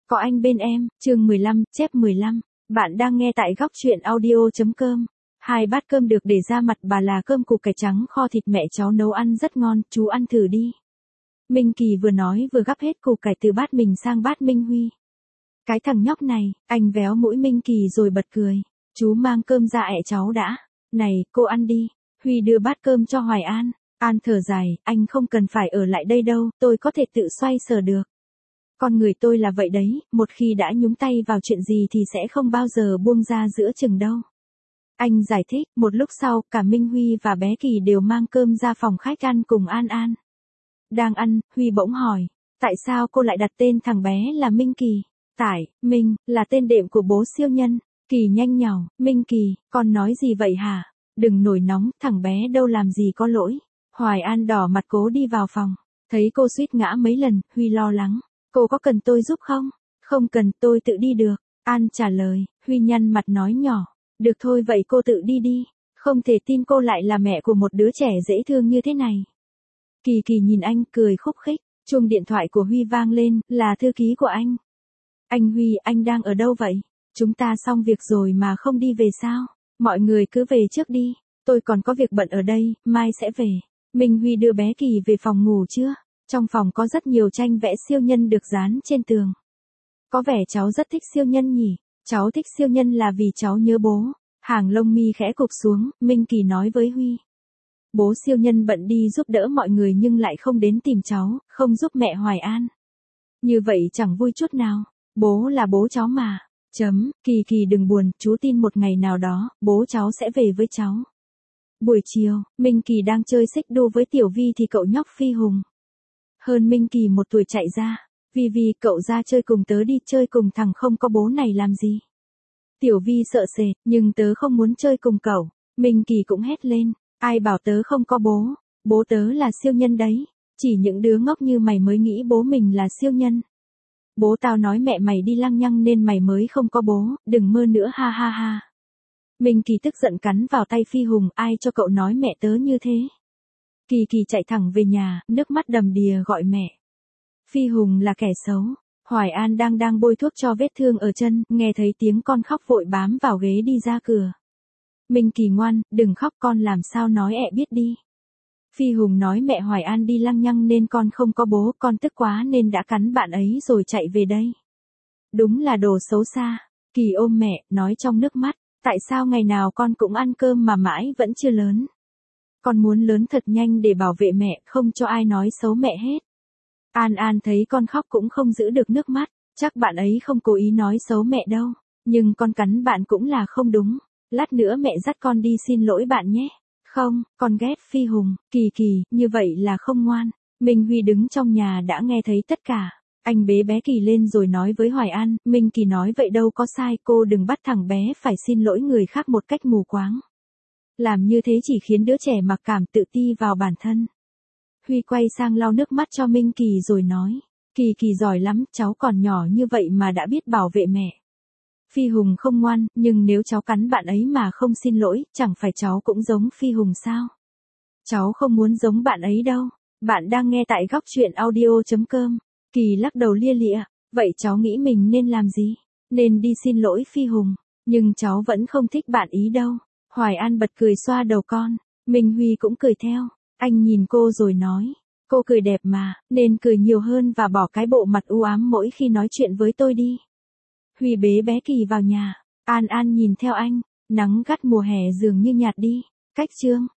Có anh bên em, chương 15, chép 15. Bạn đang nghe tại góc chuyện audio.com. 2 bát cơm được để ra mặt bà là cơm củ cải trắng kho thịt mẹ cháu nấu ăn rất ngon, chú ăn thử đi. Minh Kỳ vừa nói vừa gắp hết củ cải từ bát mình sang bát Minh Huy. Cái thằng nhóc này, anh véo mũi Minh Kỳ rồi bật cười. Chú mang cơm ra ẹ cháu đã. Này, cô ăn đi. Huy đưa bát cơm cho Hoài An. An thở dài, anh không cần phải ở lại đây đâu, tôi có thể tự xoay sở được. Con người tôi là vậy đấy, một khi đã nhúng tay vào chuyện gì thì sẽ không bao giờ buông ra giữa chừng đâu. Anh giải thích, một lúc sau, cả Minh Huy và bé Kỳ đều mang cơm ra phòng khách ăn cùng An An. Đang ăn, Huy bỗng hỏi, tại sao cô lại đặt tên thằng bé là Minh Kỳ? Tại, Minh, là tên đệm của bố siêu nhân. Kỳ nhanh nhảu, Minh Kỳ, con nói gì vậy hả? Đừng nổi nóng, thằng bé đâu làm gì có lỗi. Hoài An đỏ mặt cố đi vào phòng. Thấy cô suýt ngã mấy lần, Huy lo lắng. Cô có cần tôi giúp không? Không cần, tôi tự đi được. An trả lời, Huy nhăn mặt nói nhỏ. Được thôi vậy cô tự đi đi. Không thể tin cô lại là mẹ của một đứa trẻ dễ thương như thế này. Kỳ Kỳ nhìn anh cười khúc khích. Chuông điện thoại của Huy vang lên, là thư ký của anh. Anh Huy, anh đang ở đâu vậy? Chúng ta xong việc rồi mà không đi về sao? Mọi người cứ về trước đi. Tôi còn có việc bận ở đây, mai sẽ về. Minh Huy đưa bé Kỳ về phòng ngủ chưa? Trong phòng có rất nhiều tranh vẽ siêu nhân được dán trên tường. Có vẻ cháu rất thích siêu nhân nhỉ? Cháu thích siêu nhân là vì cháu nhớ bố. Hàng lông mi khẽ cụp xuống, Minh Kỳ nói với Huy. Bố siêu nhân bận đi giúp đỡ mọi người nhưng lại không đến tìm cháu, không giúp mẹ Hoài An. Như vậy chẳng vui chút nào. Bố là bố cháu mà. Kỳ Kỳ đừng buồn, chú tin một ngày nào đó, bố cháu sẽ về với cháu. Buổi chiều, Minh Kỳ đang chơi xích đu với Tiểu Vi thì cậu nhóc Phi Hùng. Hơn Minh Kỳ 1 tuổi chạy ra. Vi, cậu ra chơi cùng tớ đi, chơi cùng thằng không có bố này làm gì. Tiểu Vi sợ sệt, nhưng tớ không muốn chơi cùng cậu. Minh Kỳ cũng hét lên, ai bảo tớ không có bố, bố tớ là siêu nhân đấy. Chỉ những đứa ngốc như mày mới nghĩ bố mình là siêu nhân. Bố tao nói mẹ mày đi lăng nhăng nên mày mới không có bố, đừng mơ nữa ha ha ha. Minh Kỳ tức giận cắn vào tay Phi Hùng, ai cho cậu nói mẹ tớ như thế. Kỳ Kỳ chạy thẳng về nhà, nước mắt đầm đìa gọi mẹ. Phi Hùng là kẻ xấu. Hoài An đang bôi thuốc cho vết thương ở chân, nghe thấy tiếng con khóc vội bám vào ghế đi ra cửa. Minh Kỳ ngoan, đừng khóc, con làm sao nói ẹ biết đi. Phi Hùng nói mẹ Hoài An đi lăng nhăng nên con không có bố, con tức quá nên đã cắn bạn ấy rồi chạy về đây. Đúng là đồ xấu xa. Kỳ ôm mẹ, nói trong nước mắt, tại sao ngày nào con cũng ăn cơm mà mãi vẫn chưa lớn. Con muốn lớn thật nhanh để bảo vệ mẹ, không cho ai nói xấu mẹ hết. An An thấy con khóc cũng không giữ được nước mắt, chắc bạn ấy không cố ý nói xấu mẹ đâu, nhưng con cắn bạn cũng là không đúng. Lát nữa mẹ dắt con đi xin lỗi bạn nhé. Không, con ghét Phi Hùng. Kỳ, như vậy là không ngoan. Minh Huy đứng trong nhà đã nghe thấy tất cả. Anh bế bé Kỳ lên rồi nói với Hoài An, Minh Kỳ nói vậy đâu có sai, cô đừng bắt thằng bé phải xin lỗi người khác một cách mù quáng. Làm như thế chỉ khiến đứa trẻ mặc cảm tự ti vào bản thân. Huy quay sang lau nước mắt cho Minh Kỳ rồi nói, Kỳ giỏi lắm, cháu còn nhỏ như vậy mà đã biết bảo vệ mẹ. Phi Hùng không ngoan, nhưng nếu cháu cắn bạn ấy mà không xin lỗi, chẳng phải cháu cũng giống Phi Hùng sao? Cháu không muốn giống bạn ấy đâu. Bạn đang nghe tại góc chuyện audio.com. Kỳ lắc đầu lia lịa, vậy cháu nghĩ mình nên làm gì? Nên đi xin lỗi Phi Hùng, nhưng cháu vẫn không thích bạn ý đâu. Hoài An bật cười xoa đầu con, Minh Huy cũng cười theo. Anh nhìn cô rồi nói, cô cười đẹp mà, nên cười nhiều hơn và bỏ cái bộ mặt u ám mỗi khi nói chuyện với tôi đi. Huy bế bé Kỳ vào nhà, An An nhìn theo anh, nắng gắt mùa hè dường như nhạt đi. Cách chương